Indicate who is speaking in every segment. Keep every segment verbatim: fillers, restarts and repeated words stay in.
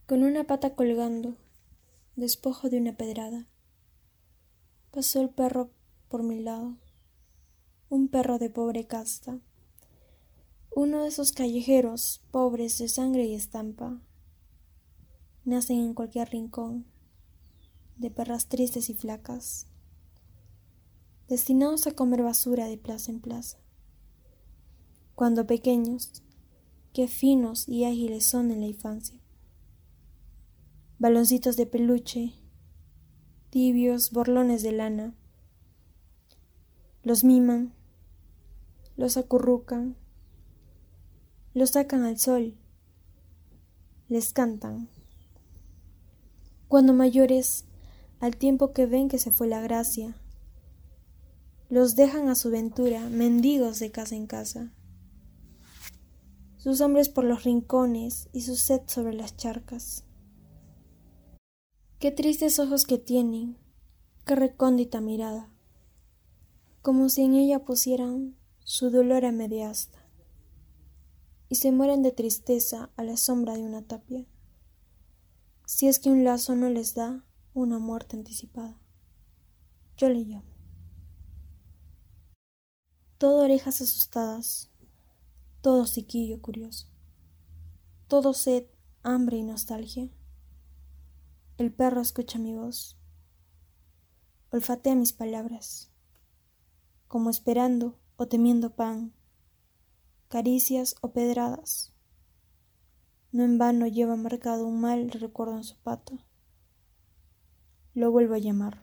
Speaker 1: con una pata colgando, despojo de una pedrada. Pasó el perro por mi lado, un perro de pobre casta, uno de esos callejeros pobres de sangre y estampa. Nacen en cualquier rincón, de perras tristes y flacas, destinados a comer basura de plaza en plaza. Cuando pequeños, qué finos y ágiles son en la infancia. Baloncitos de peluche, tibios borlones de lana. Los miman, los acurrucan, los sacan al sol, les cantan. Cuando mayores, al tiempo que ven que se fue la gracia, los dejan a su ventura, mendigos de casa en casa. Sus hombres por los rincones y su sed sobre las charcas. Qué tristes ojos que tienen, qué recóndita mirada, como si en ella pusieran su dolor a media asta, y se mueren de tristeza a la sombra de una tapia, si es que un lazo no les da una muerte anticipada. Yo le llamo. Todo orejas asustadas, todo ciquillo curioso, todo sed, hambre y nostalgia. El perro escucha mi voz, olfatea mis palabras, como esperando o temiendo pan, caricias o pedradas. No en vano lleva marcado un mal recuerdo en su pato. Lo vuelvo a llamar.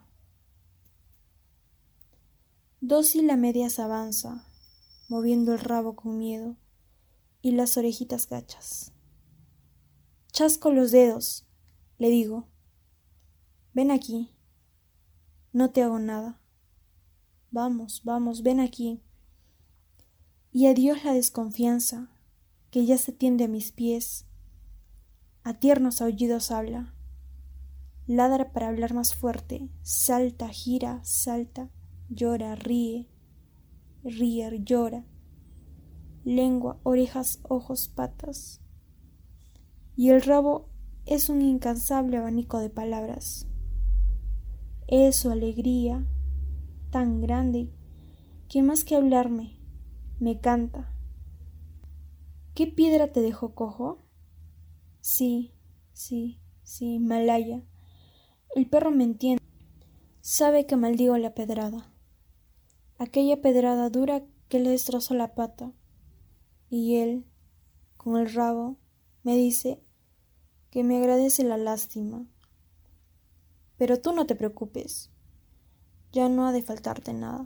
Speaker 1: Dócil a medias avanza, moviendo el rabo con miedo y las orejitas gachas. Chasco los dedos, le digo. Ven aquí, no te hago nada. Vamos, vamos, ven aquí. Y adiós la desconfianza que ya se tiende a mis pies. A tiernos aullidos habla. Ladra para hablar más fuerte, salta, gira, salta, llora, ríe, ríe, llora. Lengua, orejas, ojos, patas. Y el rabo es un incansable abanico de palabras. Es su alegría tan grande que más que hablarme, me canta. ¿Qué piedra te dejó cojo? Sí, sí, sí, Malaya. El perro me entiende. Sabe que maldigo la pedrada. Aquella pedrada dura que le destrozó la pata. Y él, con el rabo, me dice que me agradece la lástima. Pero tú no te preocupes, ya no ha de faltarte nada.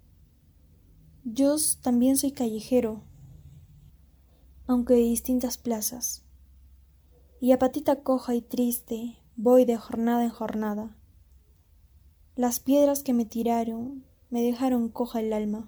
Speaker 1: Yo también soy callejero, aunque de distintas plazas, y a patita coja y triste voy de jornada en jornada. Las piedras que me tiraron me dejaron coja el alma.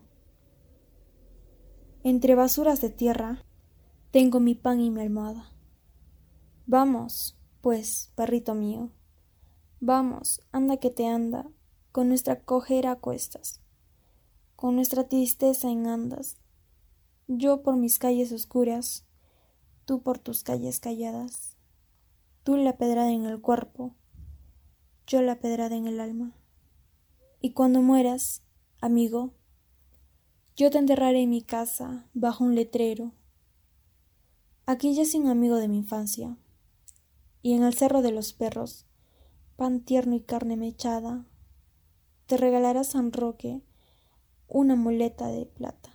Speaker 1: Entre basuras de tierra tengo mi pan y mi almohada. Vamos, pues, perrito mío. Vamos, anda que te anda, con nuestra cojera a cuestas, con nuestra tristeza en andas, yo por mis calles oscuras, tú por tus calles calladas, tú la pedrada en el cuerpo, yo la pedrada en el alma. Y cuando mueras, amigo, yo te enterraré en mi casa, bajo un letrero. Aquí yace un amigo de mi infancia, y en el cerro de los perros, pan tierno y carne mechada, te regalará San Roque una muleta de plata.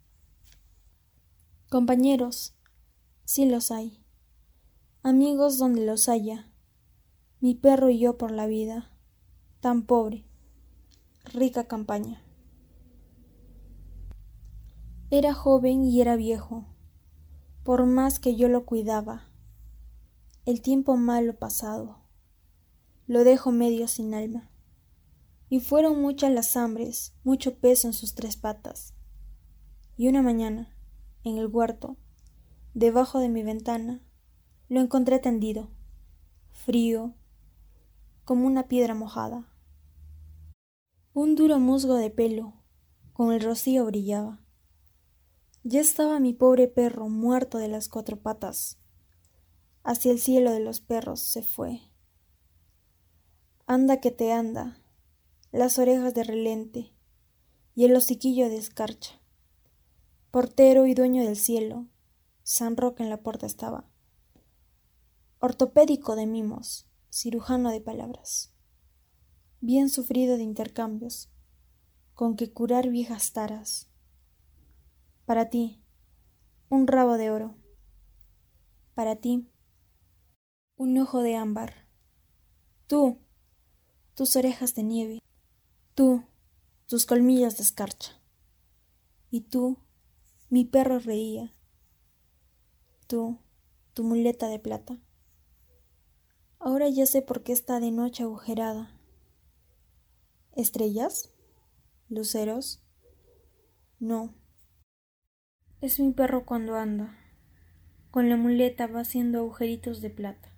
Speaker 1: Compañeros, sí los hay, amigos donde los haya, mi perro y yo por la vida, tan pobre, rica campaña. Era joven y era viejo, por más que yo lo cuidaba, el tiempo malo pasado, lo dejo medio sin alma. Y fueron muchas las hambres, mucho peso en sus tres patas. Y una mañana, en el huerto, debajo de mi ventana, lo encontré tendido, frío, como una piedra mojada. Un duro musgo de pelo, con el rocío brillaba. Ya estaba mi pobre perro muerto de las cuatro patas. hacia el cielo de los perros se fue. Anda que te anda, las orejas de relente y el hociquillo de escarcha. Portero y dueño del cielo, San Roque en la puerta estaba. Ortopédico de mimos, cirujano de palabras. Bien sufrido de intercambios, con que curar viejas taras. Para ti, un rabo de oro. Para ti, un ojo de ámbar. Tú, tus orejas de nieve. Tú, tus colmillos de escarcha. Y tú, mi perro reía. Tú, tu muleta de plata. Ahora ya sé por qué está de noche agujerada. ¿Estrellas? ¿Luceros? No. Es mi perro cuando anda. Con la muleta va haciendo agujeritos de plata.